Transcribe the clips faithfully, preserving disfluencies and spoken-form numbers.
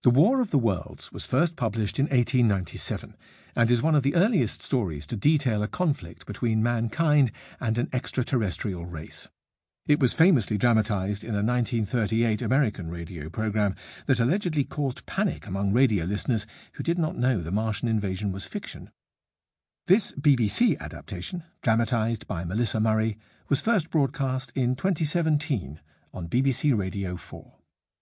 The War of the Worlds was first published in eighteen ninety-seven and is one of the earliest stories to detail a conflict between mankind and an extraterrestrial race. It was famously dramatised in a nineteen thirty-eight American radio programme that allegedly caused panic among radio listeners who did not know the Martian invasion was fiction. This B B C adaptation, dramatised by Melissa Murray, was first broadcast in twenty seventeen on B B C Radio four.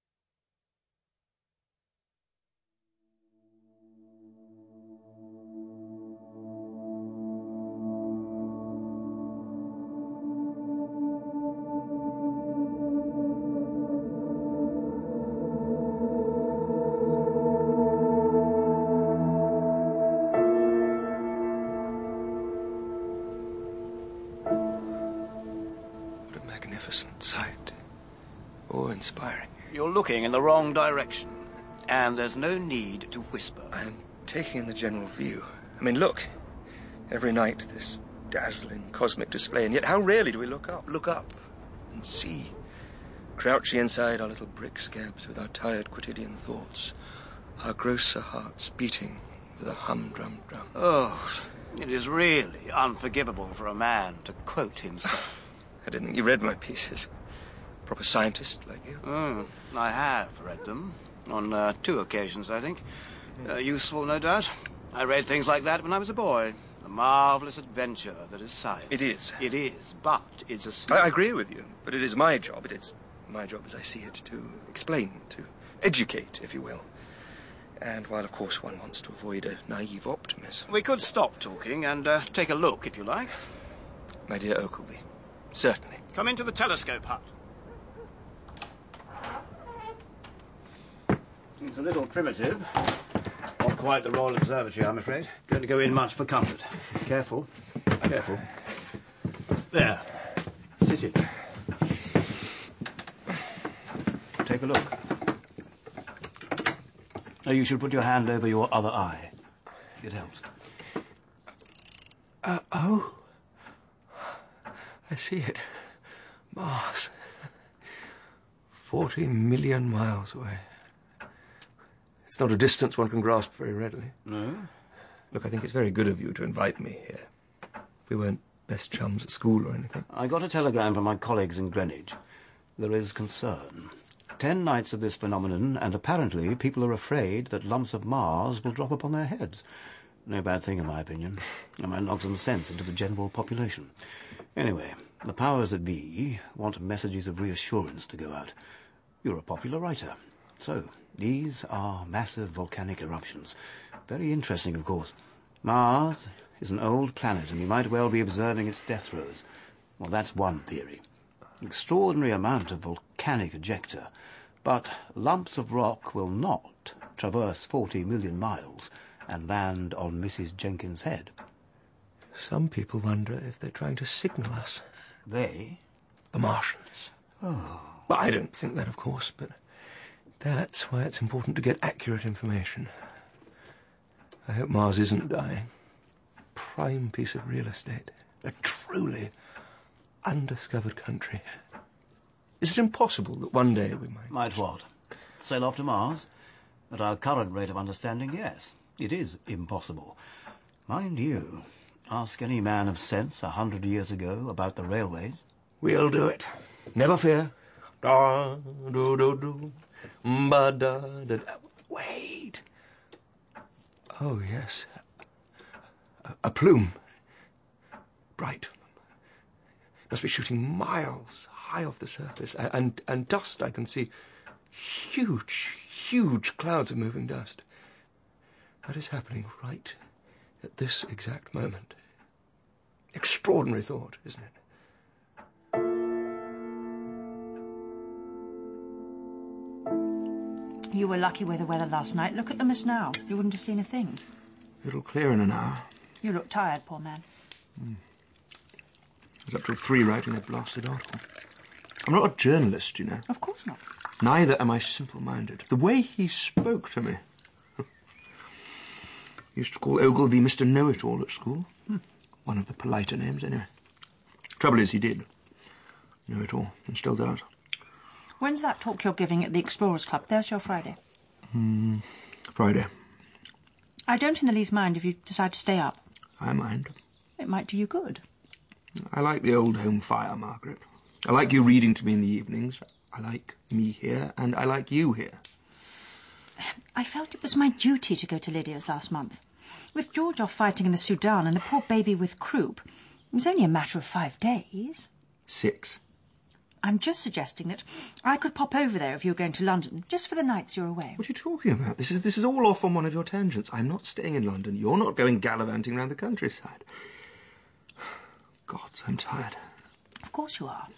Magnificent sight. Awe-inspiring. You're looking in the wrong direction, and there's no need to whisper. I'm taking in the general view. I mean, look. Every night, this dazzling cosmic display, and yet how rarely do we look up, look up and see, crouching inside our little brick scabs with our tired quotidian thoughts, our grosser hearts beating with a humdrum drum. Oh, it is really unforgivable for a man to quote himself. I didn't think you read my pieces. Proper scientist like you. Mm, I have read them. On uh, two occasions, I think. Uh, useful, no doubt. I read things like that when I was a boy. A marvellous adventure that is science. It is. It is, but it's a... Sn- I, I agree with you, but it is my job. It is my job as I see it to explain, to educate, if you will. And while, of course, one wants to avoid a naive optimism... We could stop talking and uh, take a look, if you like. My dear Oakleby. Certainly. Come into the telescope hut. It's a little primitive. Not quite the Royal Observatory, I'm afraid. Don't go in much for comfort. Careful. Careful. There. Sit it. Take a look. Now, you should put your hand over your other eye. It helps. Uh, oh? I see it. Mars. Forty million miles away. It's not a distance one can grasp very readily. No? Look, I think it's very good of you to invite me here. We weren't best chums at school or anything. I got a telegram from my colleagues in Greenwich. There is concern. Ten nights of this phenomenon, and apparently people are afraid that lumps of Mars will drop upon their heads. No bad thing, in my opinion. It might knock some sense into the general population. Anyway, the powers that be want messages of reassurance to go out. You're a popular writer. So, these are massive volcanic eruptions. Very interesting, of course. Mars is an old planet, and we might well be observing its death throes. Well, that's one theory. Extraordinary amount of volcanic ejecta. But lumps of rock will not traverse forty million miles and land on Missus Jenkins' head. Some people wonder if they're trying to signal us. They? The Martians. Oh. But I don't think that, of course, but that's why it's important to get accurate information. I hope Mars isn't dying. Prime piece of real estate. A truly undiscovered country. Is it impossible that one day we might... Might what? Sail off to Mars? At our current rate of understanding, yes. It is impossible. Mind you, ask any man of sense a hundred years ago about the railways. We'll do it. Never fear. Da, do, do, do. Ba, da, da, da. Wait. Oh, yes. A, a plume. Bright. Must be shooting miles high off the surface. And, and dust, I can see. Huge, huge clouds of moving dust. That is happening right at this exact moment. Extraordinary thought, isn't it? You were lucky with the weather last night. Look at the mist now. You wouldn't have seen a thing. It'll clear in an hour. You look tired, poor man. Mm. I was up till three writing that blasted article. I'm not a journalist, you know. Of course not. Neither am I simple-minded. The way he spoke to me... Used to call Ogilvy Mister Know-It-All at school. Hmm. One of the politer names, anyway. Trouble is, he did know it all, and still does. When's that talk you're giving at the Explorers Club? There's your Friday. Hmm. Friday. I don't in the least mind if you decide to stay up. I mind. It might do you good. I like the old home fire, Margaret. I like you reading to me in the evenings. I like me here, and I like you here. I felt it was my duty to go to Lydia's last month. With George off fighting in the Sudan and the poor baby with croup, it was only a matter of five days. Six. I'm just suggesting that I could pop over there if you were going to London, just for the nights you're away. What are you talking about? This is this is all off on one of your tangents. I'm not staying in London. You're not going gallivanting round the countryside. Gods, I'm tired. Of course you are.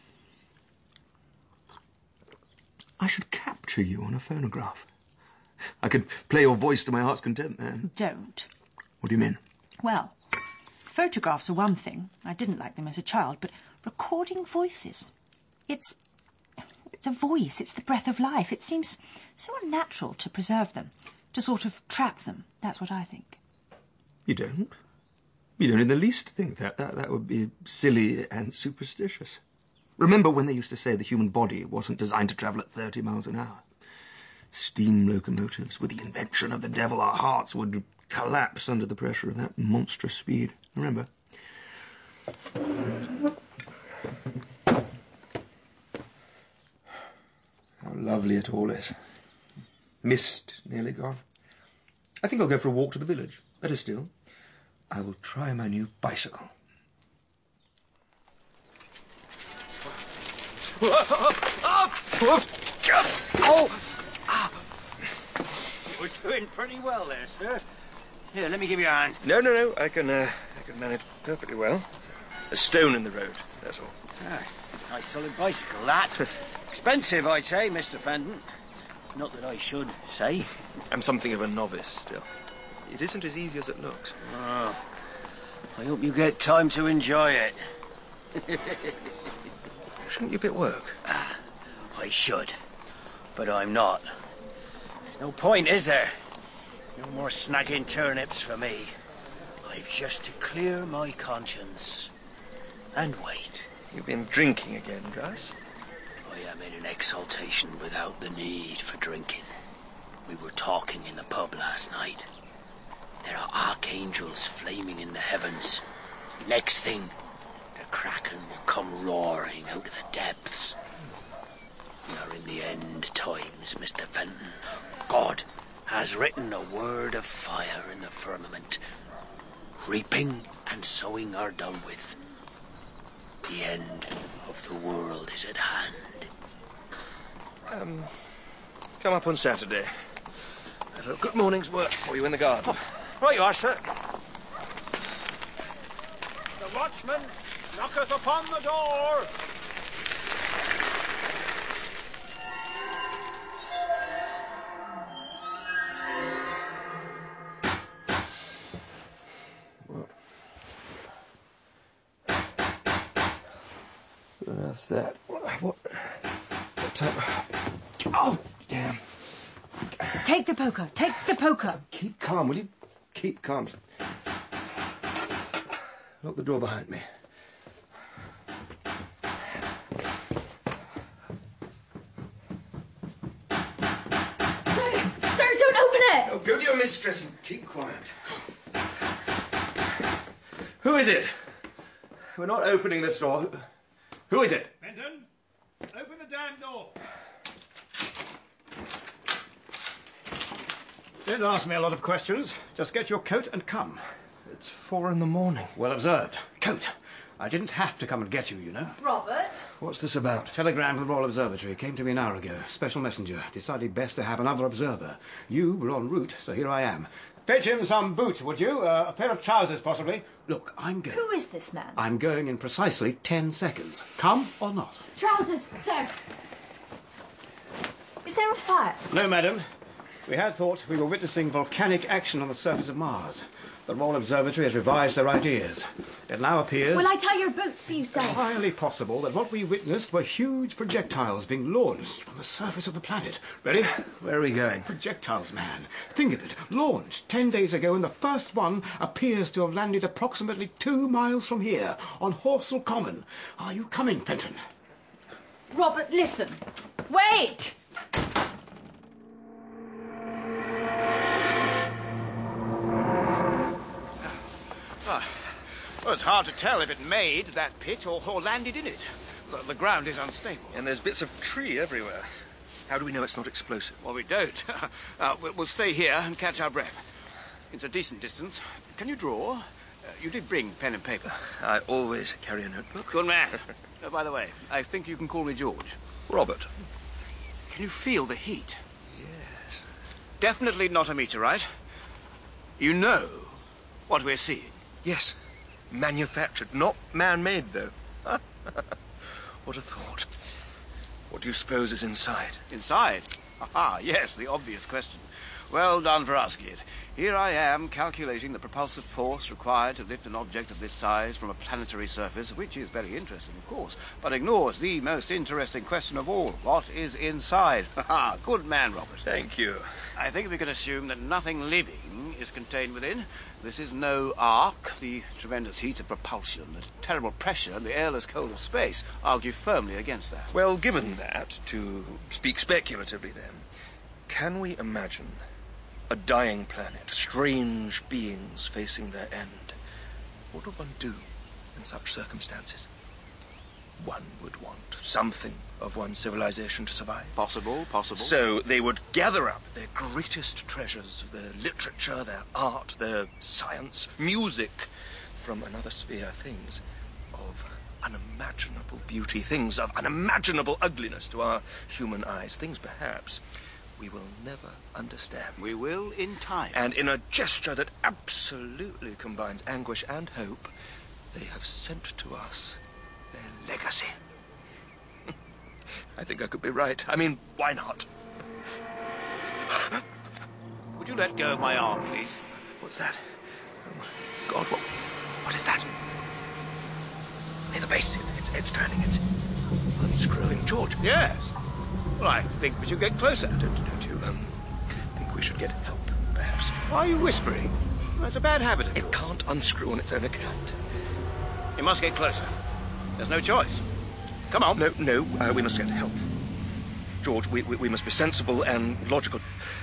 I should capture you on a phonograph. I could play your voice to my heart's content, man. Don't. What do you mean? Well, photographs are one thing. I didn't like them as a child, but recording voices... It's... It's a voice. It's the breath of life. It seems so unnatural to preserve them, to sort of trap them. That's what I think. You don't? You don't in the least think that. That, that would be silly and superstitious. Remember when they used to say the human body wasn't designed to travel at thirty miles an hour? Steam locomotives were the invention of the devil. Our hearts would collapse under the pressure of that monstrous speed. Remember? How lovely it all is. Mist nearly gone. I think I'll go for a walk to the village. Better still, I will try my new bicycle. Oh! You're doing pretty well there, sir. Here, let me give you a hand. No, no, no. I can, uh, I can manage perfectly well. A stone in the road, that's all. Ah, nice solid bicycle, that. Expensive, I'd say, Mister Fenton. Not that I should say. I'm something of a novice still. It isn't as easy as it looks. Oh, I hope you get time to enjoy it. Shouldn't you be at work? Ah, I should, but I'm not. There's no point, is there? No more snagging turnips for me. I've just to clear my conscience and wait. You've been drinking again, Gus? I am in an exaltation without the need for drinking. We were talking in the pub last night. There are archangels flaming in the heavens. Next thing, the Kraken will come roaring out of the depths. We are in the end times, Mister Fenton. God has written a word of fire in the firmament. Reaping and sowing are done with. The end of the world is at hand. Um, come up on Saturday. I've a good morning's work for you in the garden. Oh, right you are, sir. The watchman knocketh upon the door. What's that? What? What, what type of... Oh, damn. Take the poker. Take the poker. Keep calm, will you? Keep calm. Lock the door behind me. Sir! Sir, don't open it! Oh, go to your mistress and keep quiet. Who is it? We're not opening this door. Who is it? Fenton, open the damn door. Don't ask me a lot of questions. Just get your coat and come. It's four in the morning. Well observed. Coat. I didn't have to come and get you, you know. Robert? What's this about? Telegram from the Royal Observatory came to me an hour ago. Special messenger. Decided best to have another observer. You were en route, so here I am. Fetch him some boots, would you? Uh, a pair of trousers, possibly. Look, I'm going. Who is this man? I'm going in precisely ten seconds. Come or not? Trousers, sir. Is there a fire? No, madam. We had thought we were witnessing volcanic action on the surface of Mars. The Royal Observatory has revised their ideas. It now appears... Will I tie your boots for you, sir? Highly possible that what we witnessed were huge projectiles being launched from the surface of the planet. Ready? Where are we going? Projectiles, man. Think of it. Launched ten days ago, and the first one appears to have landed approximately two miles from here, on Horsell Common. Are you coming, Fenton? Robert, listen. Wait! Well, it's hard to tell if it made that pit or, or landed in it. The, the ground is unstable. And there's bits of tree everywhere. How do we know it's not explosive? Well, we don't. uh, we'll, we'll stay here and catch our breath. It's a decent distance. Can you draw? Uh, you did bring pen and paper. I always carry a notebook. Good man. uh, by the way, I think you can call me George. Robert. Can you feel the heat? Yes. Definitely not a meteorite. You know what we're seeing. Yes. Manufactured, not man-made, though. What a thought. What do you suppose is inside? Inside? Ah, yes, the obvious question. Well done for asking it. Here I am calculating the propulsive force required to lift an object of this size from a planetary surface, which is very interesting, of course, but ignores the most interesting question of all. What is inside? Ha! Good man, Robert. Thank you. I think we can assume that nothing living is contained within. This is no ark. The tremendous heat of propulsion, the terrible pressure, and the airless cold of space argue firmly against that. Well, given that, to speak speculatively then, can we imagine a dying planet, strange beings facing their end? What would one do in such circumstances? One would want something of one's civilization to survive. Possible, possible. So they would gather up their greatest treasures, their literature, their art, their science, music, from another sphere, things of unimaginable beauty, things of unimaginable ugliness to our human eyes, things perhaps we will never understand. We will in time. And in a gesture that absolutely combines anguish and hope, they have sent to us their legacy. I think I could be right. I mean, why not? Would you let go of my arm, please? What's that? Oh, my God, what, what is that? Near the base. It, it's, it's turning. It's unscrewing. George. Yes. Well, I think we should get closer. Don't, don't you, um, think we should get help, perhaps? Why are you whispering? That's a bad habit of yours. It can't unscrew on its own account. You must get closer. There's no choice. Come on. No, no, uh, we must get help. George, we, we, we must be sensible and logical.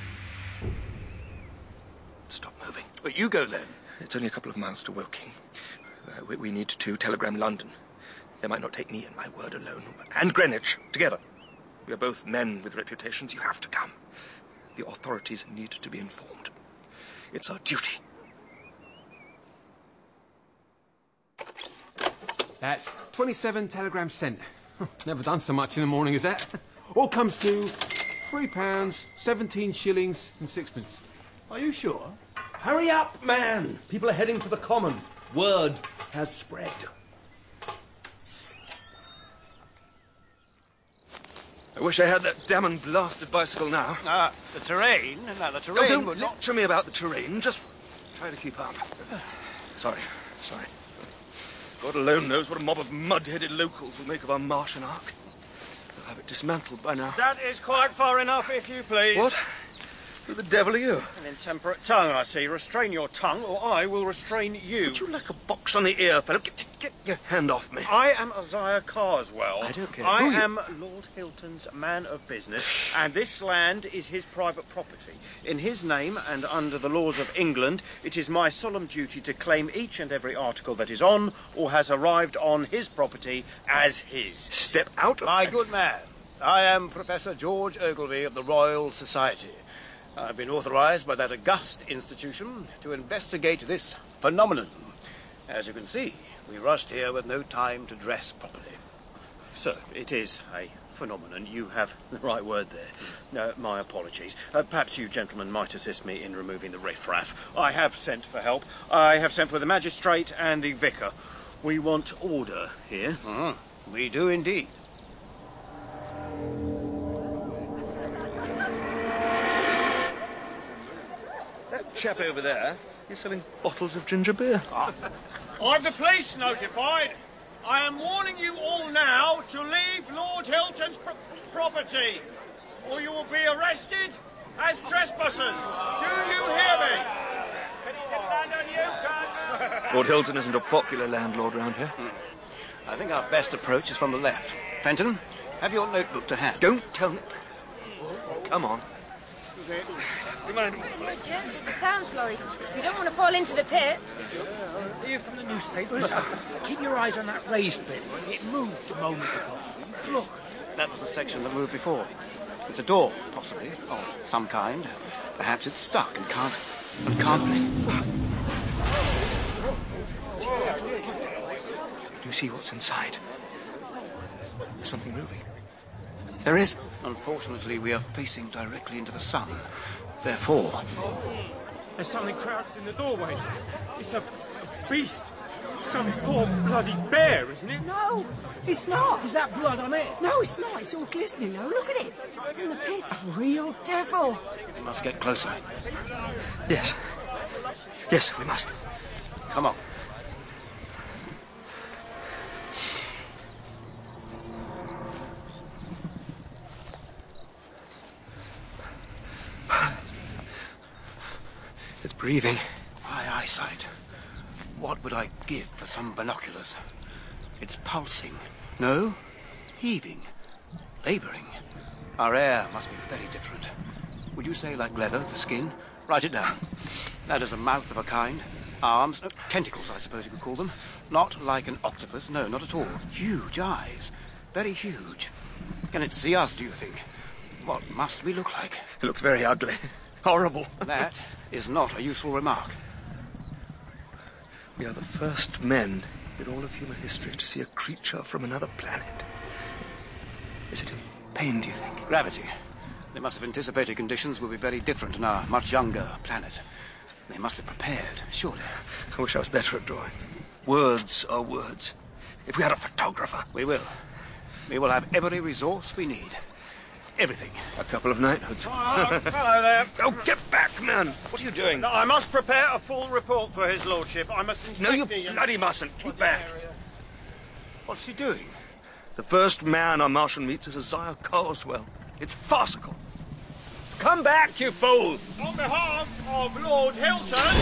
Stop moving. But you go then. It's only a couple of miles to Woking. Uh, we, we need to telegram London. They might not take me and my word alone. And Greenwich, together. We are both men with reputations. You have to come. The authorities need to be informed. It's our duty. That's twenty-seven telegrams sent. Never done so much in the morning as that. All comes to three pounds, seventeen shillings and sixpence. Are you sure? Hurry up, man! People are heading for the common. Word has spread. I wish I had that damn and blasted bicycle now. Ah, uh, the terrain? No, the terrain Oh, don't would not... lecture me about the terrain. Just try to keep up. Sorry, sorry. God alone knows what a mob of mud-headed locals will make of our Martian Ark. They'll have it dismantled by now. That is quite far enough, if you please. What? Who the devil are you? An intemperate tongue, I see. Restrain your tongue, or I will restrain you. Would you like a box on the ear, fellow? Get, get your hand off me. I am Isaiah Carswell. I don't care. I Who am Lord Hilton's man of business, and this land is his private property. In his name, and under the laws of England, it is my solemn duty to claim each and every article that is on, or has arrived on his property, as his. Step out of My good man, I am Professor George Ogilvy of the Royal Society. I've been authorized by that august institution to investigate this phenomenon. As you can see, we rushed here with no time to dress properly. Sir, it is a phenomenon. You have the right word there. Uh, my apologies. Uh, perhaps you gentlemen might assist me in removing the riffraff. I have sent for help. I have sent for the magistrate and the vicar. We want order here. Mm, we do indeed. That chap over there, he's selling bottles of ginger beer. Ah. I've the police notified. I am warning you all now to leave Lord Hilton's pr property, or you will be arrested as trespassers. Do you hear me? Can he depend on you, Lord Hilton isn't a popular landlord round here. Hmm. I think our best approach is from the left. Fenton, have your notebook to hand. Don't tell me. Come on. Come on. There's a sound lorry. You don't want to fall into the pit. Are you from the newspapers? Keep your eyes on that raised bit. It moved a moment ago. Look. That was the section that moved before. It's a door, possibly, of some kind. Perhaps it's stuck and can't... and can't... Do you see what's inside? There's something moving. There is. Unfortunately, we are facing directly into the sun. Therefore... There's something crouched in the doorway. It's a, a beast. Some poor bloody bear, isn't it? No, it's not. Is that blood on it? No, it's not. It's all glistening now. Look at it. From the pit. A real devil. We must get closer. Yes. Yes, we must. Come on. It's breathing. My eyesight. What would I give for some binoculars? It's pulsing. No, heaving. Labouring. Our air must be very different. Would you say like leather, the skin? Write it down. That is a mouth of a kind. Arms, uh, tentacles, I suppose you could call them. Not like an octopus, no, not at all. Huge eyes. Very huge. Can it see us, do you think? What must we look like? It looks very ugly. Horrible. That is not a useful remark. We are the first men in all of human history to see a creature from another planet. Is it in pain, do you think? Gravity. They must have anticipated conditions will be very different on our much younger planet. They must have prepared, surely. I wish I was better at drawing. Words are words. If we had a photographer... We will. We will have every resource we need. Everything. A couple of knighthoods. Oh, hello there. Oh, get back, man! What are you doing? No, I must prepare a full report for his lordship. I must inspect No, you the... bloody mustn't. Keep back. What's he doing? The first man our Martian meets is Isaiah Carswell. It's farcical. Come back, you fool! On behalf of Lord Hilton...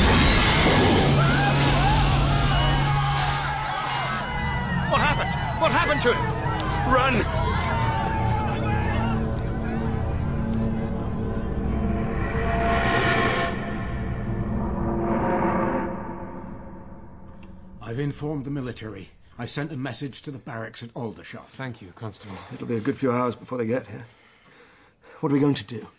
What happened? What happened to him? Run! I've informed the military. I sent a message to the barracks at Aldershot. Thank you, Constable. It'll be a good few hours before they get here. What are we going to do?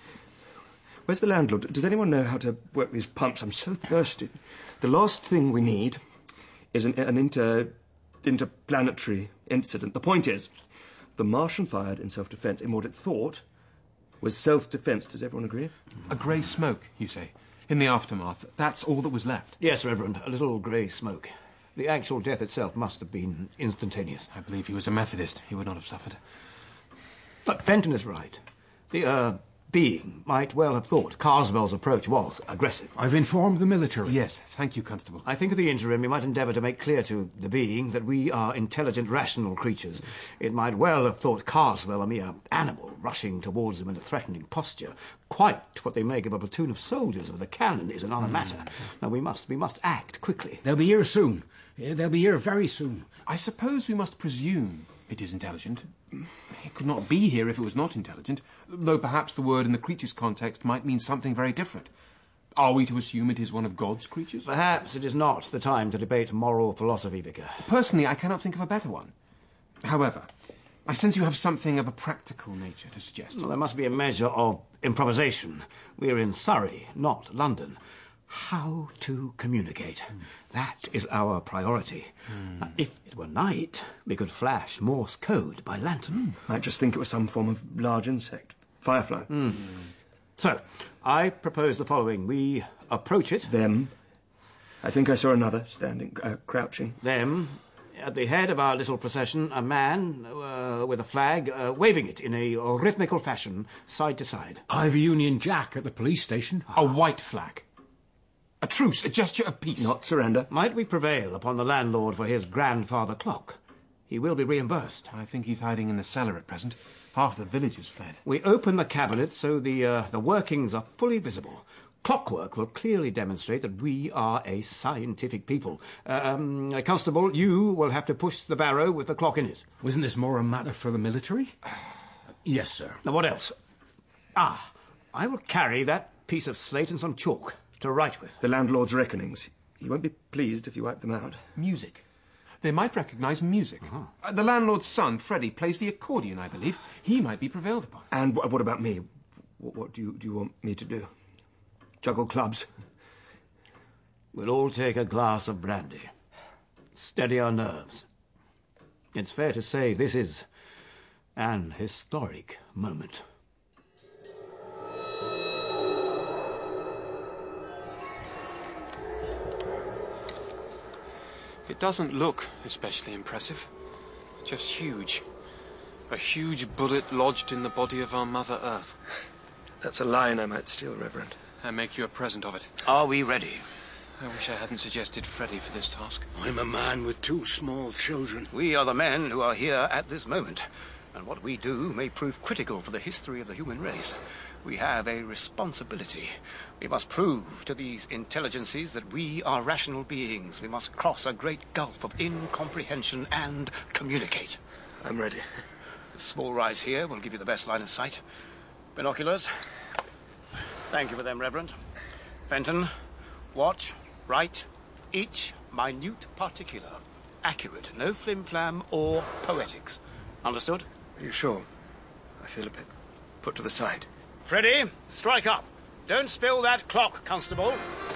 Where's the landlord? Does anyone know how to work these pumps? I'm so thirsty. The last thing we need is an, an inter, interplanetary incident. The point is, the Martian fired in self-defence in what it thought was self-defence. Does everyone agree? A grey smoke, you say? In the aftermath, that's all that was left? Yes, Reverend, a little grey smoke. The actual death itself must have been instantaneous. I believe he was a Methodist. He would not have suffered. But Fenton is right. The, uh, being might well have thought Carswell's approach was aggressive. I've informed the military. Yes, thank you, Constable. I think at the interim we might endeavour to make clear to the being that we are intelligent, rational creatures. It might well have thought Carswell a mere animal rushing towards them in a threatening posture. Quite what they make of a platoon of soldiers with a cannon is another mm. matter. Now, we must, we must act quickly. They'll be here soon. Yeah, they'll be here very soon. I suppose we must presume it is intelligent. It could not be here if it was not intelligent, though perhaps the word in the creature's context might mean something very different. Are we to assume it is one of God's creatures? Perhaps it is not the time to debate moral philosophy, Vicar. Personally, I cannot think of a better one. However, I sense you have something of a practical nature to suggest. Well, there must be a measure of improvisation. We're in Surrey, not London. How to communicate. Mm. That is our priority. Mm. Now, if it were night, we could flash Morse code by lantern. Mm. I just think it was some form of large insect. Firefly. Mm. So, I propose the following. We approach it. Them. I think I saw another standing, uh, crouching. Them. At the head of our little procession, a man uh, with a flag, uh, waving it in a rhythmical fashion, side to side. I've a Union Jack at the police station. A white flag. A truce, a gesture of peace. Not surrender. Might we prevail upon the landlord for his grandfather clock? He will be reimbursed. I think he's hiding in the cellar at present. Half the village has fled. We open the cabinet so the, uh, the workings are fully visible. Clockwork will clearly demonstrate that we are a scientific people. Uh, um, Constable, you will have to push the barrow with the clock in it. Wasn't this more a matter for the military? Yes, sir. Now, what else? Ah, I will carry that piece of slate and some chalk to write with. The landlord's reckonings. He won't be pleased if you wipe them out. Music. They might recognise music. Uh-huh. Uh, the landlord's son, Freddie, plays the accordion, I believe. He might be prevailed upon. And wh- what about me? What, what do you do you want me to do? Juggle clubs? We'll all take a glass of brandy. Steady our nerves. It's fair to say this is an historic moment. It doesn't look especially impressive. Just huge. A huge bullet lodged in the body of our Mother Earth. That's a line I might steal, Reverend. I make you a present of it. Are we ready? I wish I hadn't suggested Freddie for this task. I'm a man with two small children. We are the men who are here at this moment, and what we do may prove critical for the history of the human race. We have a responsibility. We must prove to these intelligences that we are rational beings. We must cross a great gulf of incomprehension and communicate. I'm ready. A small rise here will give you the best line of sight. Binoculars. Thank you for them, Reverend. Fenton, watch, write, each minute particular. Accurate, no flim-flam or poetics. Understood? Are you sure? I feel a bit put to the side. Freddie, strike up. Don't spill that clock, Constable.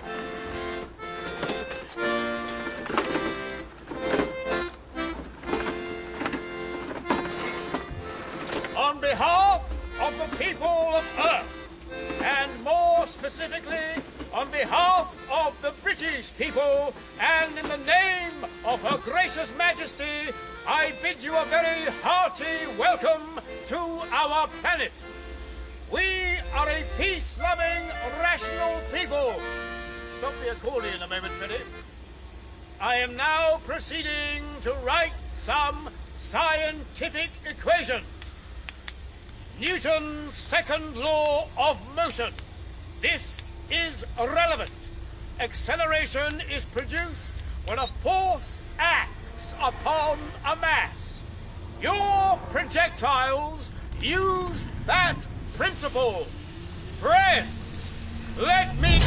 On behalf of the people of Earth, and more specifically, on behalf of the British people, and in the name of Her Gracious Majesty, I bid you a very hearty welcome to our planet. We are a peace-loving, rational people. Stop the accordion a moment, Freddie. I am now proceeding to write some scientific equations. Newton's second law of motion. This is relevant. Acceleration is produced when a force acts upon a mass. Your projectiles used that principle. Friends, let me...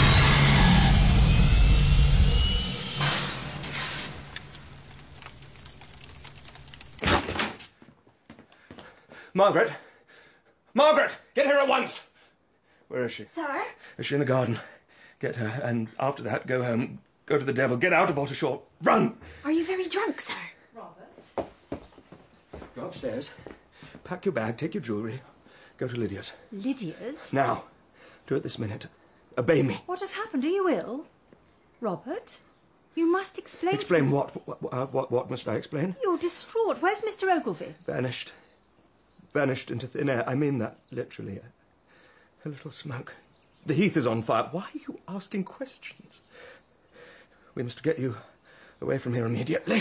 Margaret! Margaret! Get her at once! Where is she? Sir? Is she in the garden? Get her, and after that, go home. Go to the devil. Get out of Ottershaw. Run! Are you very drunk, sir? Robert? Go upstairs. Pack your bag. Take your jewellery. Go to Lydia's. Lydia's? Now. Do it this minute. Obey me. What has happened? Are you ill? Robert? You must explain... Explain to me. what? What, what? what what must I explain? You're distraught. Where's Mister Ogilvy? Vanished. Vanished into thin air. I mean that literally. A, a little smoke. The heath is on fire. Why are you asking questions? We must get you away from here immediately.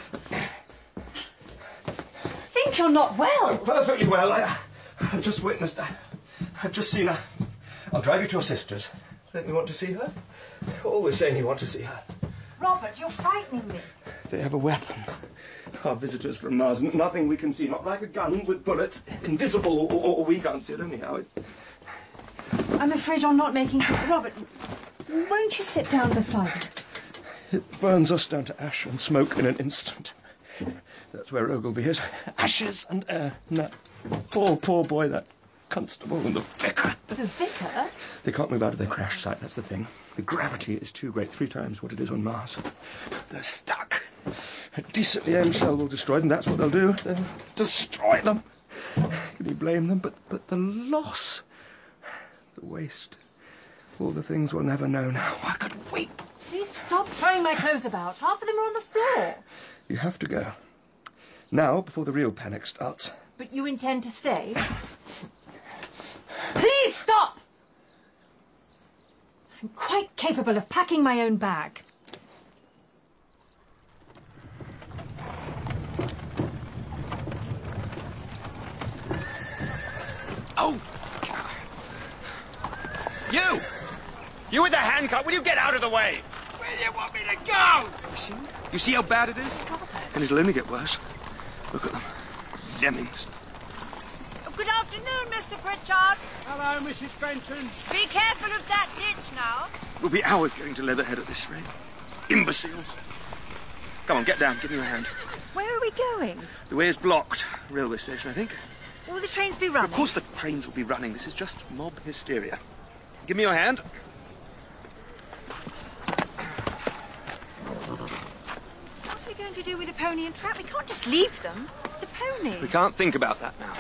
Think you're not well. I'm perfectly well. I, I've just witnessed that. I've just seen her. I'll drive you to your sister's. Don't you want to see her? You're always saying you want to see her. Robert, you're frightening me. They have a weapon. Our visitors from Mars. Nothing we can see. Not like a gun with bullets. Invisible, or, or, or we can't see it anyhow. It... I'm afraid you're not making sense. Robert, won't you sit down beside me? It burns us down to ash and smoke in an instant. That's where Ogilvy is. Ashes and air. And that poor, poor boy, that constable and the vicar. The vicar? They can't move out of their crash site, that's the thing. The gravity is too great, three times what it is on Mars. They're stuck. A decently aimed shell will destroy them, that's what they'll do. They'll destroy them. Can you blame them? But, but the loss, the waste, all the things we'll never know now. I could weep. Please stop throwing my clothes about. Half of them are on the floor. You have to go. Now, before the real panic starts. But you intend to stay? Please stop! I'm quite capable of packing my own bag. Oh! You! You with the handcuff, will you get out of the way? Where do you want me to go? You see? You see how bad it is? And it'll only get worse. Look at them. Lemmings. Good afternoon. afternoon, Mister Pritchard. Hello, Missus Fenton. Be careful of that ditch now. We'll be hours getting to Leatherhead at this rate. Imbeciles. Come on, get down. Give me your hand. Where are we going? The way is blocked. Railway station, I think. Will the trains be running? Of course the trains will be running. This is just mob hysteria. Give me your hand. What are we going to do with the pony and trap? We can't just leave them. The pony. We can't think about that now.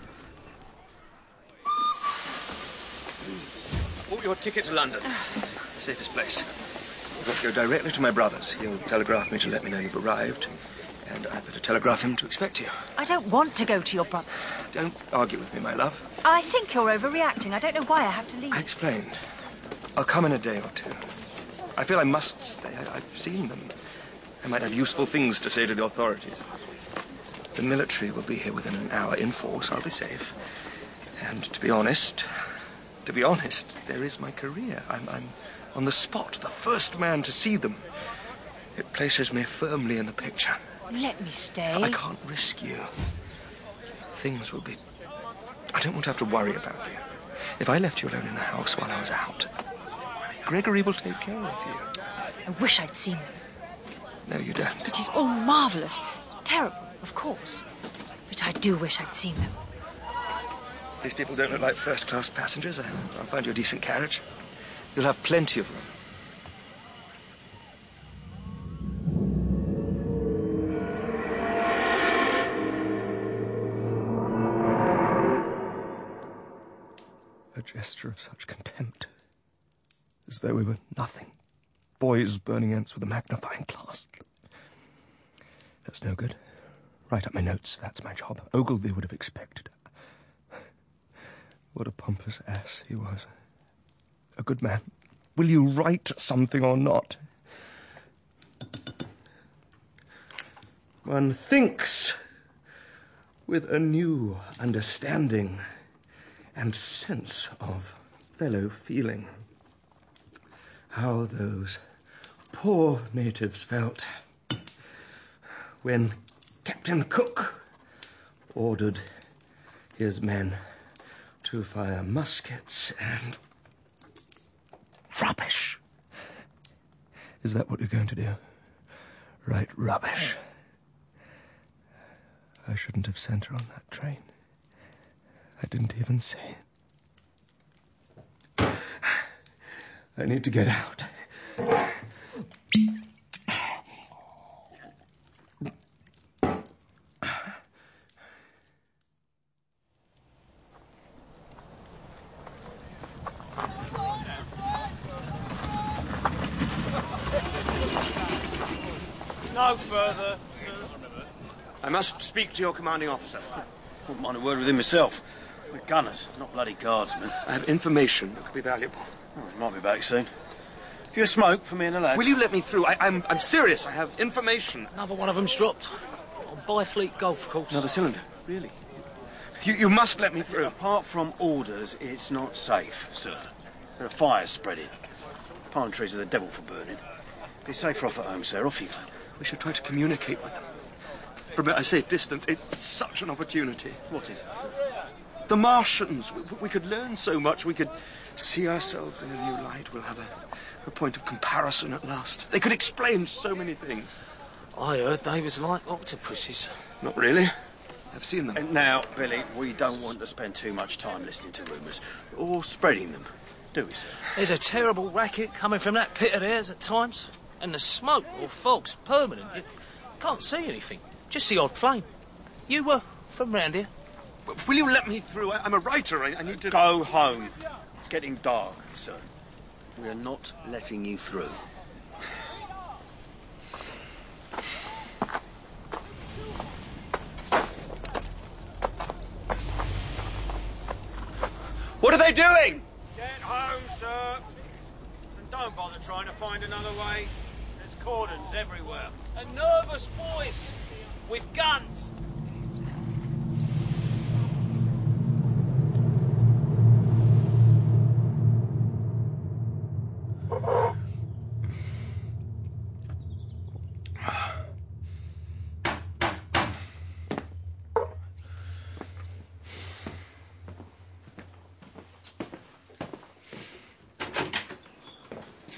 Bought your ticket to London. Safest place. I've got to go directly to my brother's. He'll telegraph me to let me know you've arrived. And I'd better telegraph him to expect you. I don't want to go to your brother's. Don't argue with me, my love. I think you're overreacting. I don't know why I have to leave. I explained. I'll come in a day or two. I feel I must stay. I, I've seen them. I might have useful things to say to the authorities. The military will be here within an hour in force. I'll be safe. And to be honest, to be honest, there is my career. I'm, I'm on the spot, the first man to see them. It places me firmly in the picture. Let me stay. I can't risk you. Things will be... I don't want to have to worry about you. If I left you alone in the house while I was out, Gregory will take care of you. I wish I'd seen them. No, you don't. It is all marvellous. Terrible, of course. But I do wish I'd seen them. These people don't look like first-class passengers. I'll find you a decent carriage. You'll have plenty of room. A gesture of such contempt. As though we were nothing. Boys burning ants with a magnifying glass. That's no good. Write up my notes. That's my job. Ogilvy would have expected. What a pompous ass he was. A good man. Will you write something or not? One thinks with a new understanding and sense of fellow feeling. How those poor natives felt when Captain Cook ordered his men to fire muskets and... Rubbish! Is that what you're going to do? Write rubbish? I shouldn't have sent her on that train. I didn't even say it. I need to get out. No further. I must speak to your commanding officer. Wouldn't mind a word with him myself. We're gunners, not bloody guardsmen. I have information that could be valuable. Oh, he might be back soon. If you smoke for me and the lads... Will you let me through? I, I'm, I'm serious. I have information. Another one of them's dropped. On Byfleet Golf Course. Another cylinder? Really? You, you must let me through. Apart from orders, it's not safe, sir. There are fires spreading. Pine trees are the devil for burning. Be safer off at home, sir. Off you go. We should try to communicate with them. From a safe distance, it's such an opportunity. What is it? The Martians. We, we could learn so much. We could see ourselves in a new light. We'll have a, a point of comparison at last. They could explain so many things. I heard they was like octopuses. Not really. I've seen them. And now, Billy, we don't want to spend too much time listening to rumours or spreading them, do we, sir? There's a terrible racket coming from that pit of theirs at times. And the smoke or fog's permanent. You can't see anything. Just the odd flame. You were from round here? Will you let me through? I, I'm a writer. I, I need to... Go home. It's getting dark, sir. We are not letting you through. What are they doing? Get home, sir. And don't bother trying to find another way. There's cordons everywhere. A nervous boys with guns.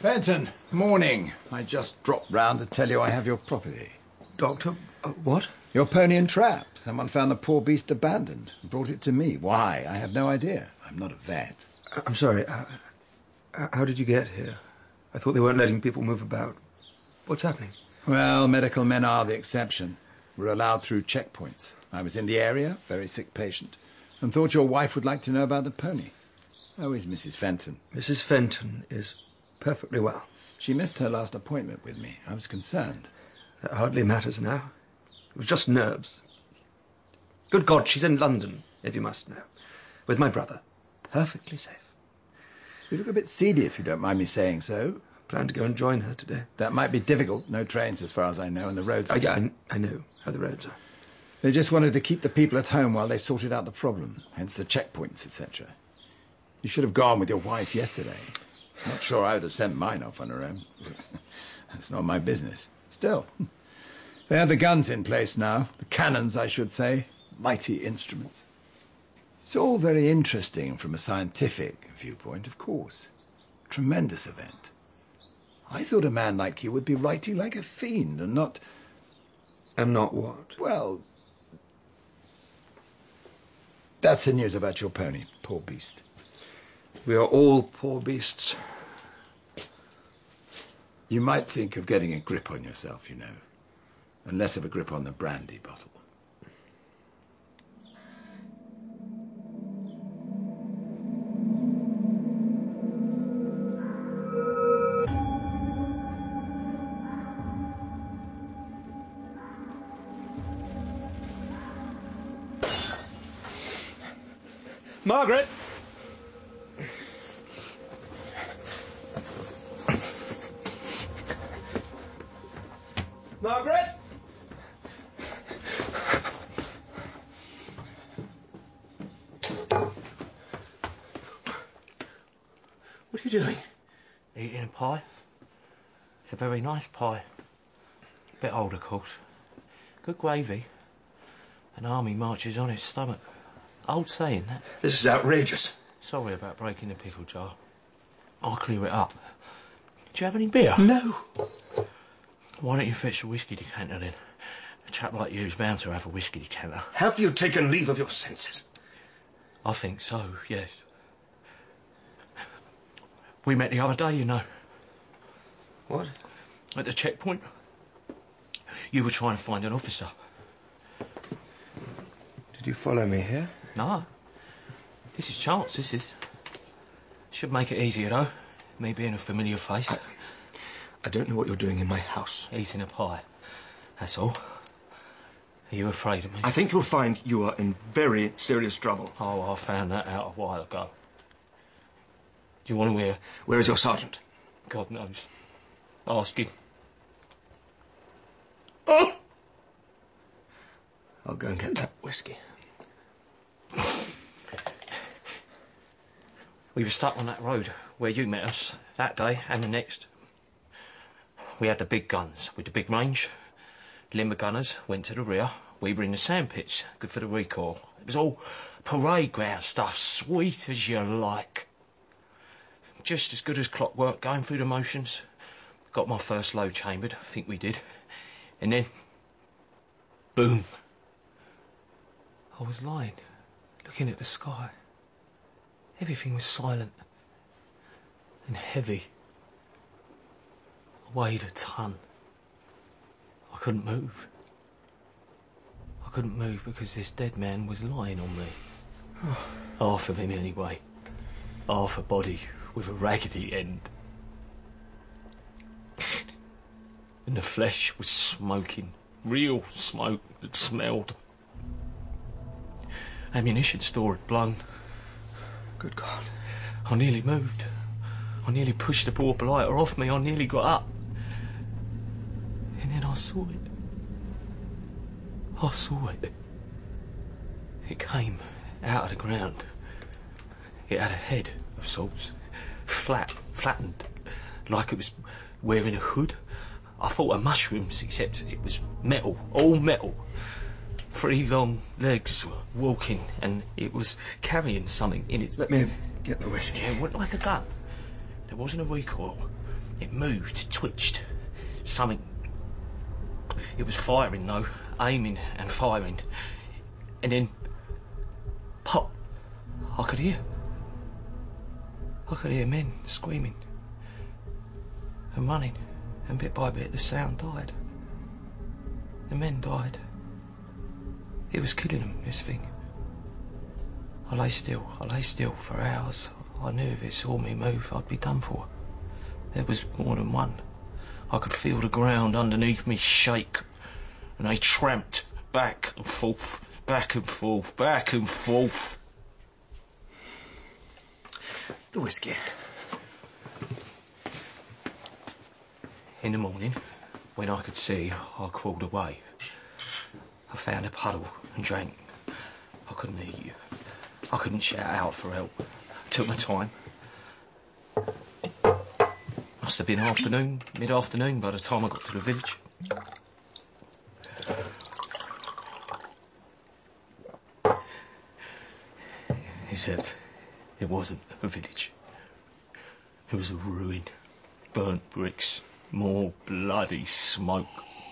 Fenton, morning. I just dropped round to tell you I have your property. Doctor, uh, what? Your pony and trap. Someone found the poor beast abandoned and brought it to me. Why? I have no idea. I'm not a vet. I'm sorry. Uh, how did you get here? I thought they weren't letting people move about. What's happening? Well, medical men are the exception. We're allowed through checkpoints. I was in the area, very sick patient, and thought your wife would like to know about the pony. How is Missus Fenton? Missus Fenton is perfectly well. She missed her last appointment with me. I was concerned. That hardly matters now. It was just nerves. Good God, she's in London, if you must know, with my brother. Perfectly safe. You look a bit seedy, if you don't mind me saying so. Plan to go and join her today. That might be difficult. No trains, as far as I know, and the roads... Oh, yeah, I, I know how the roads are. They just wanted to keep the people at home while they sorted out the problem, hence the checkpoints, et cetera. You should have gone with your wife yesterday. Not sure I would have sent mine off on her own. It's not my business. Still, they have the guns in place now. The cannons, I should say. Mighty instruments. It's all very interesting from a scientific viewpoint, of course. Tremendous event. I thought a man like you would be writing like a fiend and not... And not what? Well, that's the news about your pony, poor beast. We are all poor beasts. You might think of getting a grip on yourself, you know, and less of a grip on the brandy bottle. Margaret! Margaret! What are you doing? Eating a pie. It's a very nice pie. Bit old, of course. Good gravy. An army marches on its stomach. Old saying, that. This is outrageous. Sorry about breaking the pickle jar. I'll clear it up. Do you have any beer? No. Why don't you fetch a whiskey decanter then? A chap like you's bound to have a whiskey decanter. Have you taken leave of your senses? I think so, yes. We met the other day, you know. What? At the checkpoint. You were trying to find an officer. Did you follow me here? No. This is chance, this is. Should make it easier, though. Me being a familiar face. I, I don't know what you're doing in my house. Eating a pie. That's all. Are you afraid of me? I think you'll find you are in very serious trouble. Oh, I found that out a while ago. Do you want to hear? Where is your sergeant? God knows. Ask him. Oh! I'll go and get that whiskey. We were stuck on that road where you met us that day and the next. We had the big guns with the big range. Limber gunners went to the rear. We were in the sand pits, good for the recoil. It was all parade ground stuff, sweet as you like. Just as good as clockwork, going through the motions. Got my first load chambered, I think we did. And then, boom. I was lying, looking at the sky. Everything was silent and heavy. I weighed a ton. I couldn't move. I couldn't move because this dead man was lying on me. Half of him anyway. Half a body with a raggedy end. And the flesh was smoking. Real smoke that smelled. Ammunition store had blown. Good God. I nearly moved. I nearly pushed the ball lighter off me. I nearly got up. And then I saw it. I saw it. It came out of the ground. It had a head of sorts. Flat, flattened. Like it was wearing a hood. I thought of mushrooms, except it was metal. All metal. Three long legs walking, and it was carrying something in its... Let me get the whiskey. It went like a gun. There wasn't a recoil. It moved, twitched. Something... It was firing, though. Aiming and firing. And then... Pop! I could hear. I could hear men screaming. And running. And bit by bit the sound died. The men died. It was killing them, this thing. I lay still. I lay still for hours. I knew if it saw me move, I'd be done for. There was more than one. I could feel the ground underneath me shake. And they tramped back and forth, back and forth, back and forth. The whiskey. In the morning, when I could see, I crawled away. I found a puddle and drank. I couldn't eat. I couldn't shout out for help. Took my time. Must have been afternoon, mid-afternoon by the time I got to the village. Except it wasn't a village. It was a ruin. Burnt bricks. More bloody smoke.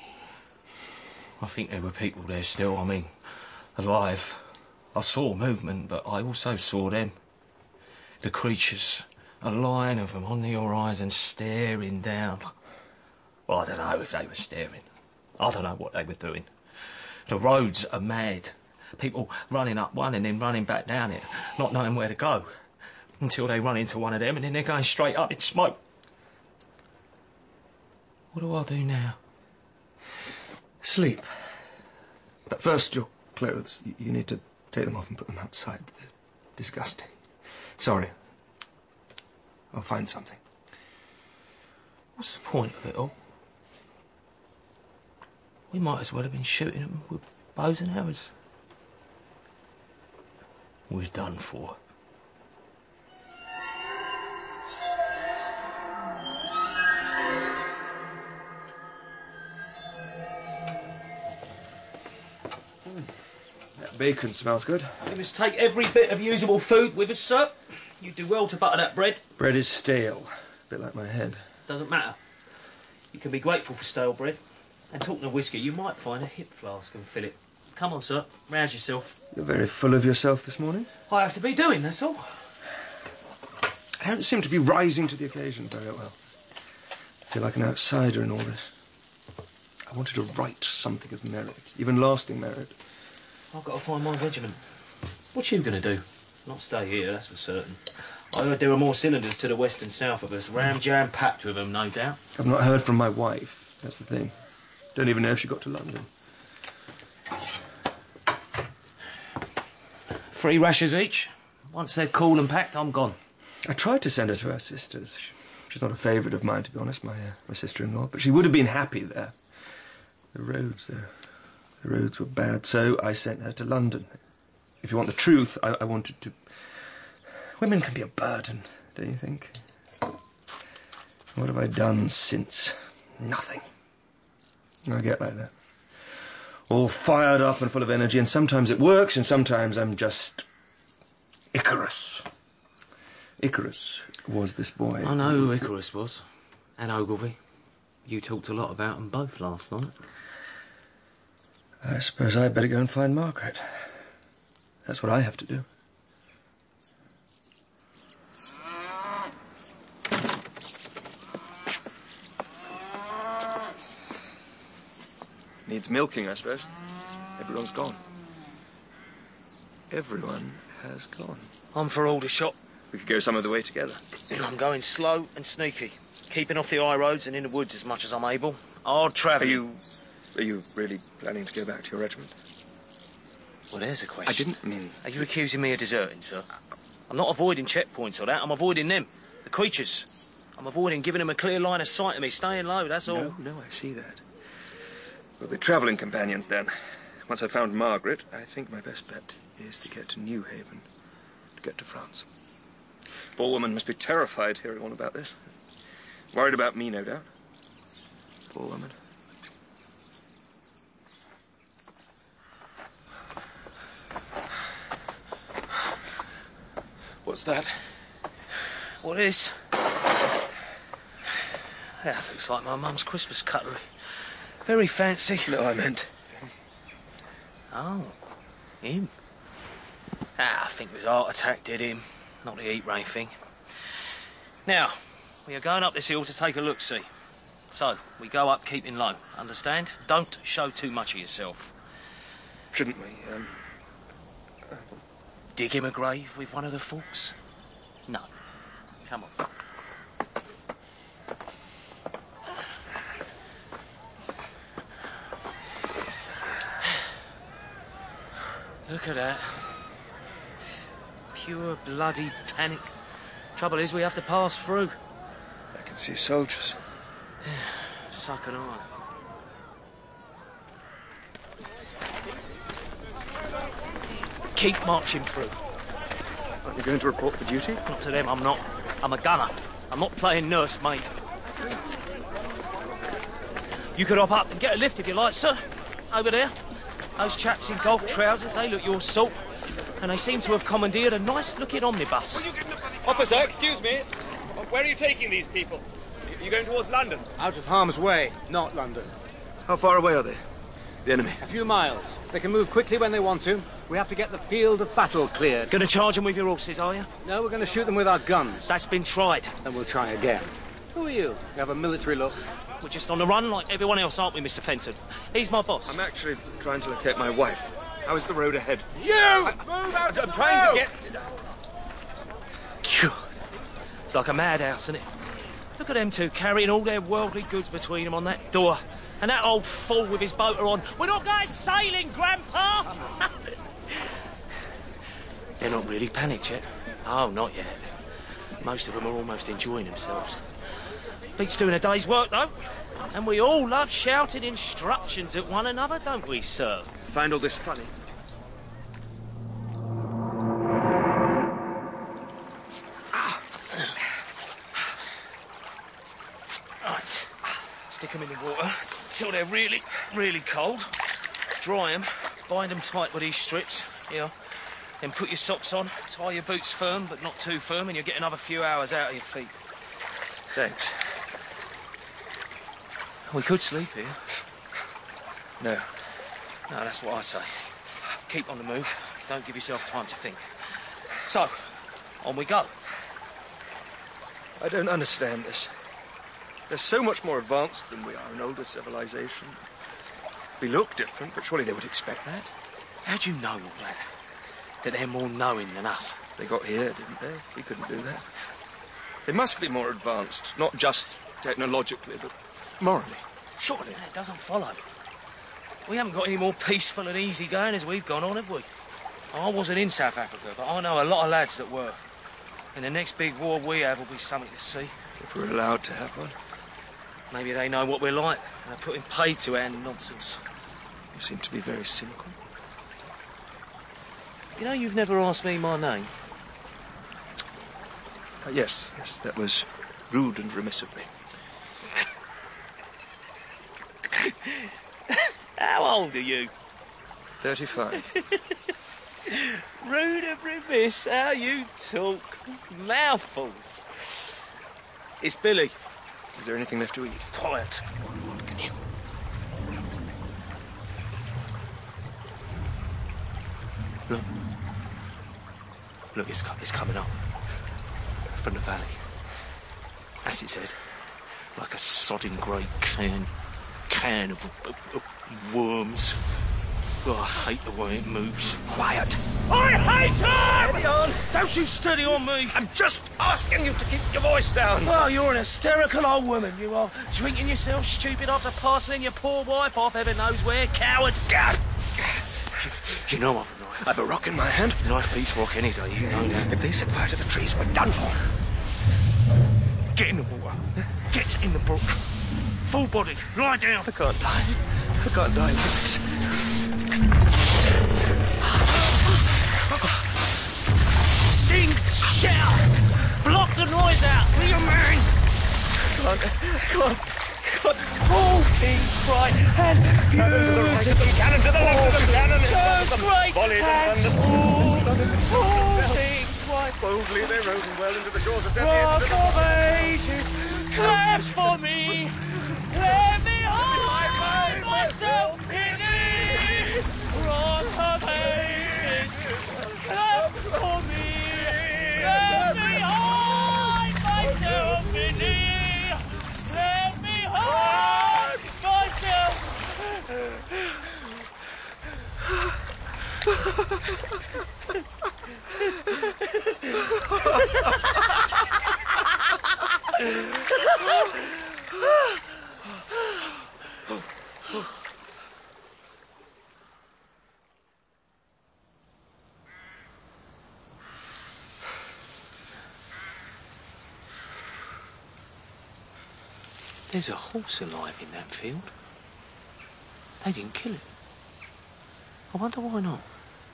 I think there were people there still, I mean, alive. I saw movement, but I also saw them. The creatures, a line of them on the horizon staring down. Well, I don't know if they were staring. I don't know what they were doing. The roads are mad. People running up one and then running back down it, not knowing where to go. Until they run into one of them and then they're going straight up in smoke. What do I do now? Sleep. But first, your clothes. You, you need to take them off and put them outside. They're disgusting. Sorry. I'll find something. What's the point of it all? We might as well have been shooting them with bows and arrows. We're done for. Bacon smells good. We must take every bit of usable food with us, sir. You do well to butter that bread. Bread is stale. A bit like my head. Doesn't matter. You can be grateful for stale bread. And talking of whiskey, you might find a hip flask and fill it. Come on, sir. Rouse yourself. You're very full of yourself this morning. I have to be doing, that's all. I don't seem to be rising to the occasion very well. I feel like an outsider in all this. I wanted to write something of merit, even lasting merit. I've got to find my regiment. What you going to do? Not stay here, that's for certain. I heard there were more cylinders to the west and south of us. Ram-jam packed with them, no doubt. I've not heard from my wife. That's the thing. Don't even know if she got to London. Three rashers each. Once they're cool and packed, I'm gone. I tried to send her to her sister's. She's not a favourite of mine, to be honest, my, uh, my sister-in-law. But she would have been happy there. The roads, uh, the roads were bad, so I sent her to London. If you want the truth, I, I wanted to... Women can be a burden, don't you think? What have I done since? Nothing. I get like that. All fired up and full of energy, and sometimes it works, and sometimes I'm just... Icarus. Icarus was this boy. I know who Icarus was. And Ogilvy. You talked a lot about them both last night. I suppose I'd better go and find Margaret. That's what I have to do. Needs milking, I suppose. Everyone's gone. Everyone has gone. I'm for Aldershot. We could go some of the way together. I'm going slow and sneaky. Keeping off the high roads and in the woods as much as I'm able. Hard travel. Are you... Are you really planning to go back to your regiment? Well, there's a question. I didn't mean... Are you accusing me of deserting, sir? I'm not avoiding checkpoints or that. I'm avoiding them. The creatures. I'm avoiding giving them a clear line of sight of me. Staying low, that's all. No, no, I see that. We'll be travelling companions, then. Once I've found Margaret, I think my best bet is to get to New Haven. To get to France. Poor woman must be terrified hearing all about this. Worried about me, no doubt. Poor woman. What's that? What is? That looks like my mum's Christmas cutlery. Very fancy. No, I meant... Oh, him. Ah, I think his heart attack did him, not the heat ray thing. Now, we are going up this hill to take a look-see. So, we go up keeping low, understand? Don't show too much of yourself. Shouldn't we, um... Uh... Dig him a grave with one of the forks? No. Come on. Look at that. Pure bloody panic. Trouble is, we have to pass through. I can see soldiers. So can I. Keep marching through. Aren't you going to report for duty? Not to them, I'm not. I'm a gunner. I'm not playing nurse, mate. You could hop up and get a lift if you like, sir. Over there. Those chaps in golf trousers, they look your sort. And they seem to have commandeered a nice-looking omnibus. Officer, excuse me. Where are you taking these people? Are you going towards London? Out of harm's way, not London. How far away are they? The enemy? A few miles. They can move quickly when they want to. We have to get the field of battle cleared. Going to charge them with your horses, are you? No, we're going to shoot them with our guns. That's been tried. Then we'll try again. Who are you? You have a military look. We're just on the run like everyone else, aren't we, Mister Fenton? He's my boss. I'm actually trying to locate my wife. How is the road ahead? You! I, move out! I'm trying to get... God. It's like a madhouse, isn't it? Look at them two carrying all their worldly goods between them on that door. And that old fool with his boater on. We're not going sailing, Grandpa! They're not really panicked yet. Oh, not yet. Most of them are almost enjoying themselves. Beats doing a day's work, though. And we all love shouting instructions at one another, don't we, sir? Find all this funny? Right. Stick them in the water till they're really, really cold. Dry them, bind them tight with these strips. Here. Then put your socks on, tie your boots firm, but not too firm, and you'll get another few hours out of your feet. Thanks. We could sleep here. No. No, that's what I say. Keep on the move. Don't give yourself time to think. So, on we go. I don't understand this. They're so much more advanced than we are, an older civilization. We look different, but surely they would expect that. How do you know all that? That they're more knowing than us? They got here, didn't they? We couldn't do that. They must be more advanced, not just technologically, but morally. Surely. It doesn't follow. We haven't got any more peaceful and easygoing as we've gone on, have we? I wasn't in South Africa, but I know a lot of lads that were. And the next big war we have will be something to see. If we're allowed to have one. Maybe they know what we're like, and are putting paid to our nonsense. You seem to be very cynical. You know, you've never asked me my name. Uh, yes, yes, that was rude and remiss of me. How old are you? Thirty-five. Rude and remiss, how you talk. Mouthfuls. It's Billy. Is there anything left to eat? Quiet. Can you? Look. Look, it's, it's coming up. From the valley. As it said. Like a sodding great can. Can of, of, of worms. Oh, I hate the way it moves. Quiet. I hate her! Steady on. Don't you steady on me. I'm just asking you to keep your voice down. Well, you're an hysterical old woman, you are. Drinking yourself stupid after parceling your poor wife off heaven knows where, coward. Gad. You know I've a knife. I've a rock in my hand. Knife beats rock any day, you know that. If they set fire to the trees, we're done for. Get in the water. Get in the brook. Full body. Lie down. I can't die. I can't die, Max. Sing, shout, block the noise out. What do you mean? I can't, can't. All things bright and beautiful. Cannon to the left of them, cannon. So great and all, all things bright. Boldly they rode and well into the jaws of death. Rock of ages, cleft As for me, let me hide myself beneath from her faces. As for me, let me hide myself beneath. Let me hide myself. There's a horse alive in that field. They didn't kill it. I wonder why not.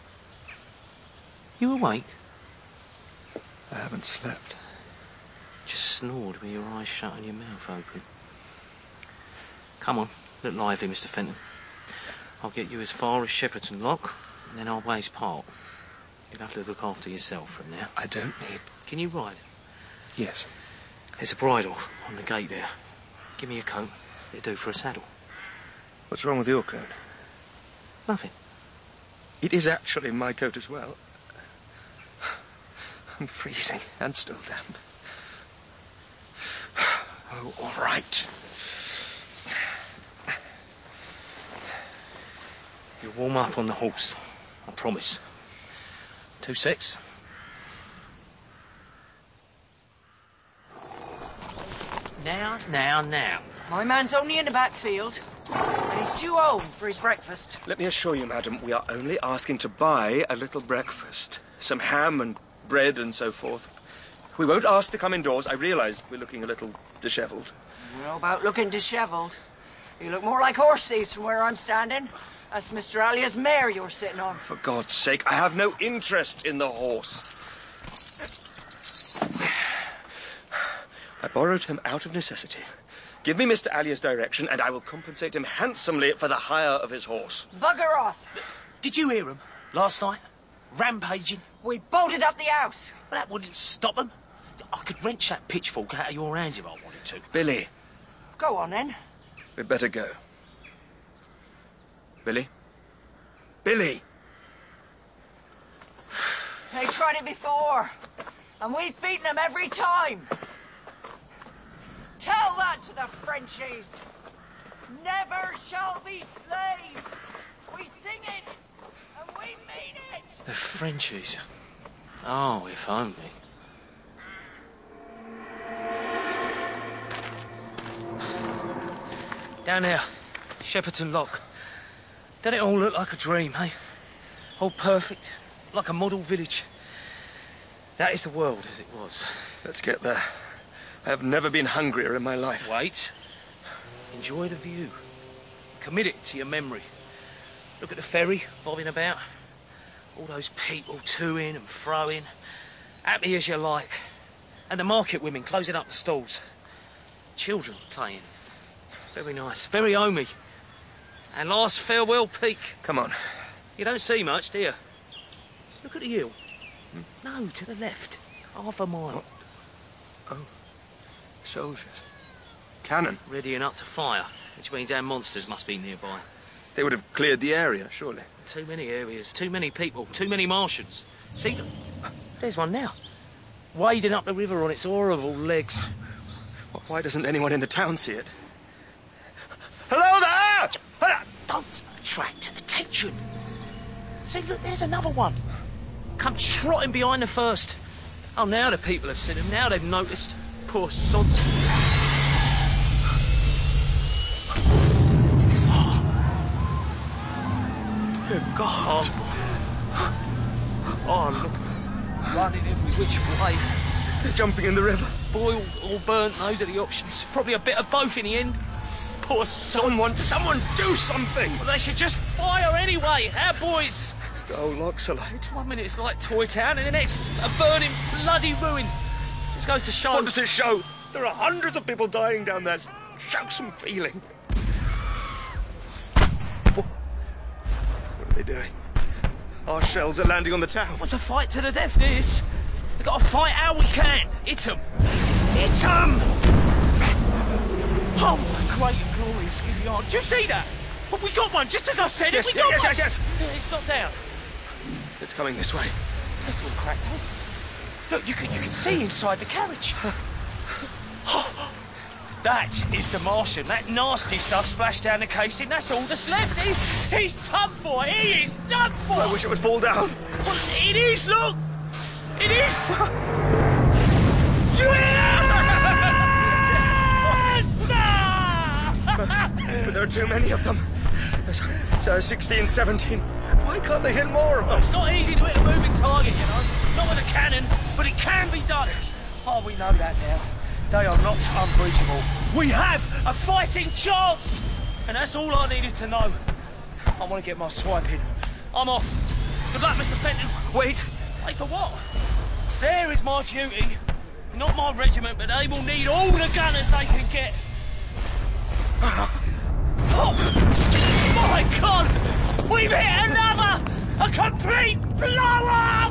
You awake? I haven't slept. Just snored with your eyes shut and your mouth open. Come on, look lively, Mister Fenton. I'll get you as far as Shepperton Lock, and then I'll Ways Park. You'll have to look after yourself from now. I don't need... Can you ride? Yes. There's a bridle on the gate there. Give me a coat. It'll do for a saddle. What's wrong with your coat? Nothing. It is actually my coat as well. I'm freezing and still damp. Oh, all right. You'll warm up on the horse. I promise. Two secs. Now, now, now. My man's only in the backfield, and he's due home for his breakfast. Let me assure you, madam, we are only asking to buy a little breakfast. Some ham and bread and so forth. We won't ask to come indoors. I realise we're looking a little dishevelled. You know about looking dishevelled. You look more like horse thieves from where I'm standing. That's Mister Alia's mare you're sitting on. For God's sake, I have no interest in the horse. I borrowed him out of necessity. Give me Mister Alia's direction, and I will compensate him handsomely for the hire of his horse. Bugger off! Did you hear him last night? Rampaging? We bolted up the house. Well, that wouldn't stop them. I could wrench that pitchfork out of your hands if I wanted to. Billy. Go on, then. We'd better go. Billy? Billy! They tried it before, and we've beaten them every time. Tell that to the Frenchies. Never shall be slaves. We sing it, and we mean it. The Frenchies. Oh, if only. Down there, Shepperton Lock. Doesn't it all look like a dream, eh? All perfect, like a model village. That is the world as it was. Let's get there. I have never been hungrier in my life. Wait. Enjoy the view. Commit it to your memory. Look at the ferry bobbing about. All those people to-ing and fro-ing. Happy as you like. And the market women closing up the stalls. Children playing. Very nice. Very homey. And last farewell peak. Come on. You don't see much, do you? Look at the hill. Hmm? No, to the left. Half a mile. What? Oh. Soldiers. Cannon. Readying up to fire, which means our monsters must be nearby. They would have cleared the area, surely. Too many areas, too many people, too many Martians. See them? There's one now. Wading up the river on its horrible legs. Why doesn't anyone in the town see it? Hello there! Don't attract attention. See, look, there's another one. Come trotting behind the first. Oh, now the people have seen him. Now they've noticed. Poor sods. Oh. Dear God. Oh. Oh, look. Running every which way. They're jumping in the river. Boiled or burnt, those are the options. Probably a bit of both in the end. Poor someone, someone do something! Well, they should just fire anyway, our boys! The whole lock's alight. One minute it's like Toy Town, and the next a burning bloody ruin. Just goes to show... What does it show? There are hundreds of people dying down there. Show some feeling. What, what are they doing? Our shells are landing on the town. What's a fight to the death, this? We've got to fight how we can. Hit them. Hit them! Oh, my great and glorious Gideon. Do you see that? Well, we got one, just as I said. Yes, we got yes, one. yes, yes. Yeah, it's not down. It's coming this way. It's all cracked up. Look, you can, you can see inside the carriage. That is the Martian. That nasty stuff splashed down the casing. That's all that's left. He, he's done for. He is done for. I wish it would fall down. Well, it is, look. It is. But there are too many of them. There's, there's sixteen, seventeen. Why can't they hit more of them? It's not easy to hit a moving target, you know. Not with a cannon, but it can be done. Oh, we know that now. They are not unbreachable. We have a fighting chance! And that's all I needed to know. I want to get my swipe in. I'm off. Good luck, Mister Fenton. Wait. Wait for what? There is my duty. Not my regiment, but they will need all the gunners they can get. Oh, my God! We've hit another! A complete blowout!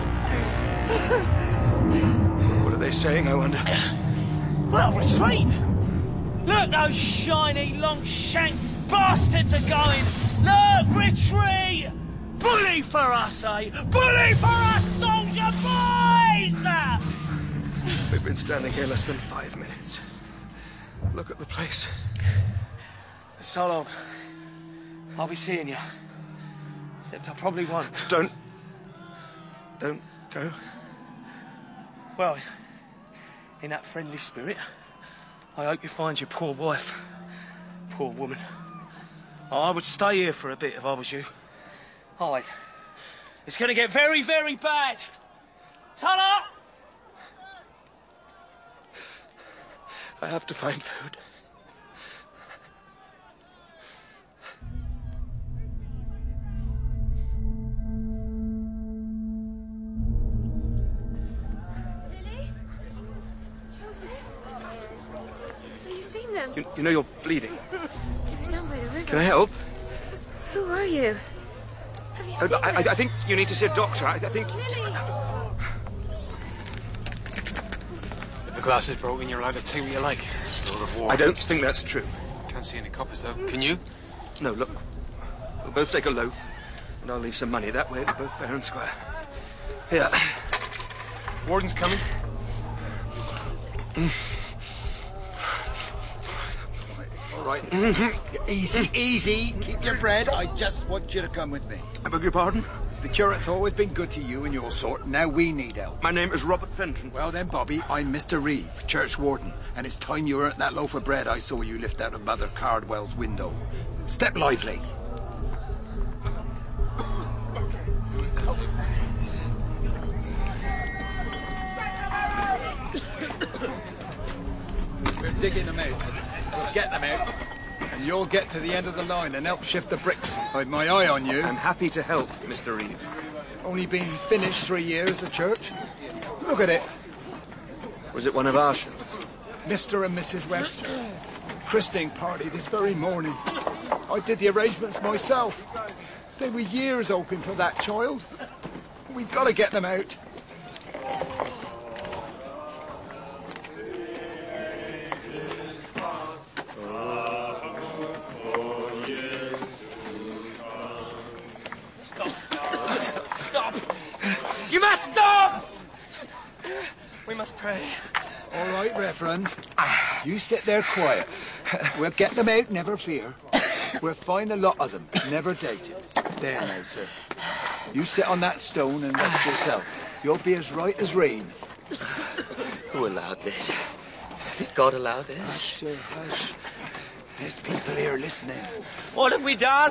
What are they saying, I wonder? Well, retreat! Look, those shiny, long-shanked bastards are going! Look, retreat! Bully for us, eh? Bully for us, soldier boys! We've been standing here less than five minutes. Look at the place. So long. I'll be seeing you. Except I probably won't. Don't... Don't go. Well, in that friendly spirit, I hope you find your poor wife. Poor woman. I would stay here for a bit if I was you. Hide. It's going to get very, very bad. Tunner! I have to find food. Them. You, you know you're bleeding. Down by the river. Can I help? Who are you? Have you Uh, seen I, I, them? I think you need to see a doctor. I, I think... Lily! If the glass is broken, you're allowed to take what you like. Lord of War. I don't think that's true. Can't see any coppers, though. Can you? No, look. We'll both take a loaf, and I'll leave some money. That way we're both fair and square. Here. Warden's coming. Mm. All right. Mm-hmm. Easy, easy. Keep your bread. I just want you to come with me. I beg your pardon? The curate's always been good to you and your sort. Now we need help. My name is Robert Fenton. Well then, Bobby, I'm Mister Reeve, church warden, and it's time you earned that loaf of bread I saw you lift out of Mother Cardwell's window. Step lively. We're digging them out. We'll get them out, and you'll get to the end of the line and help shift the bricks. I've my eye on you. I'm happy to help, Mister Reeve. Only been finished three years, the church. Look at it. Was it one of our shows? Mister and Missus Webster. Christening party this very morning. I did the arrangements myself. They were years hoping for that child. We've got to get them out. You must stop! We must pray. All right, Reverend. You sit there quiet. We'll get them out, never fear. We'll find a lot of them, never dated. There now, sir. You sit on that stone and rest yourself. You'll be as right as rain. Who allowed this? Did God allow this? Hush, sir, hush. There's people here listening. What have we done?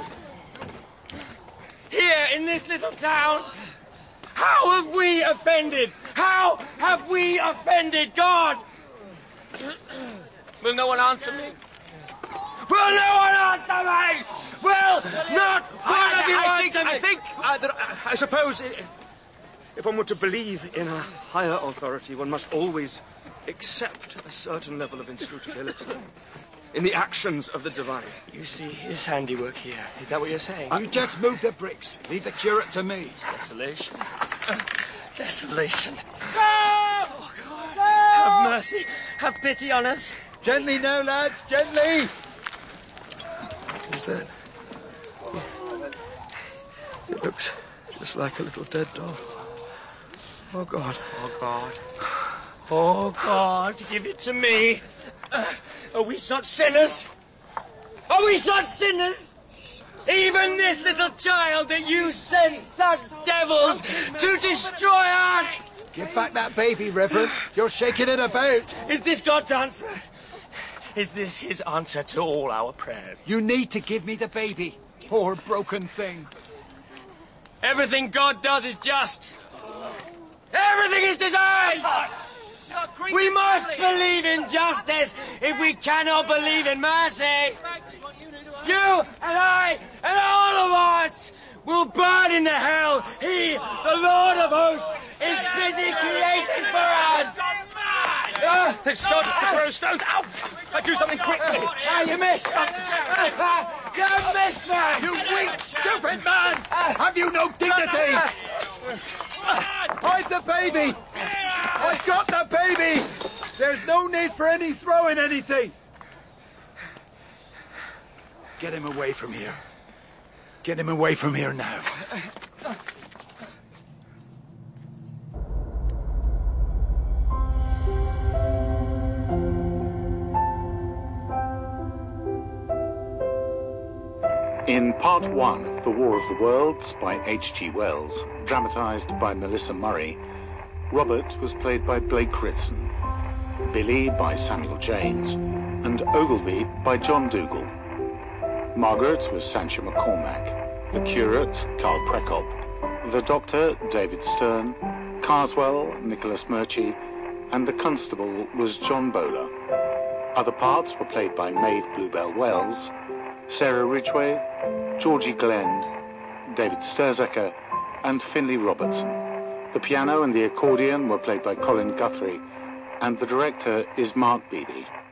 Here in this little town? How have we offended? How have we offended God? Will no one answer me? Will no one answer me? Will not one of you I answer think, me? I think, uh, that, uh, I suppose, i- if one were to believe in a higher authority, one must always accept a certain level of inscrutability in the actions of the divine. You see his handiwork here. Is that what you're saying? You just move the bricks. Leave the curate to me. Desolation. Desolation. No! Oh, God. No! Have mercy. Have pity on us. Gently now, lads, gently! Is that... It looks just like a little dead doll. Oh, God. Oh, God. Oh, God, give it to me. Uh, are we such sinners? Are we such sinners? Even this little child that you sent such devils to destroy us! Give back that baby, Reverend. You're shaking it about. Is this God's answer? Is this his answer to all our prayers? You need to give me the baby. Poor broken thing. Everything God does is just. Everything is designed! We must believe in justice if we cannot believe in mercy. You and I and all of us will burn in the hell he, the Lord of hosts, is busy creating for us. Uh, They've started to throw stones. Ow! I do something quickly. Ah, you missed. You missed me. You weak, stupid man! Have you no dignity? Hide the baby! I've got the baby! There's no need for any throwing anything. Get him away from here. Get him away from here now. In Part one of The War of the Worlds by H G Wells, dramatised by Melissa Murray, Robert was played by Blake Ritson, Billy by Samuel James, and Ogilvy by John Dougal. Margaret was Sancha McCormack, the curate, Carl Prekop, the doctor, David Stern, Carswell, Nicholas Murchie, and the constable was John Bowler. Other parts were played by Maeve Bluebell Wells, Sarah Ridgway, Georgie Glenn, David Sturzaker, and Finlay Robertson. The piano and the accordion were played by Colin Guthrie, and the director is Mark Beebe.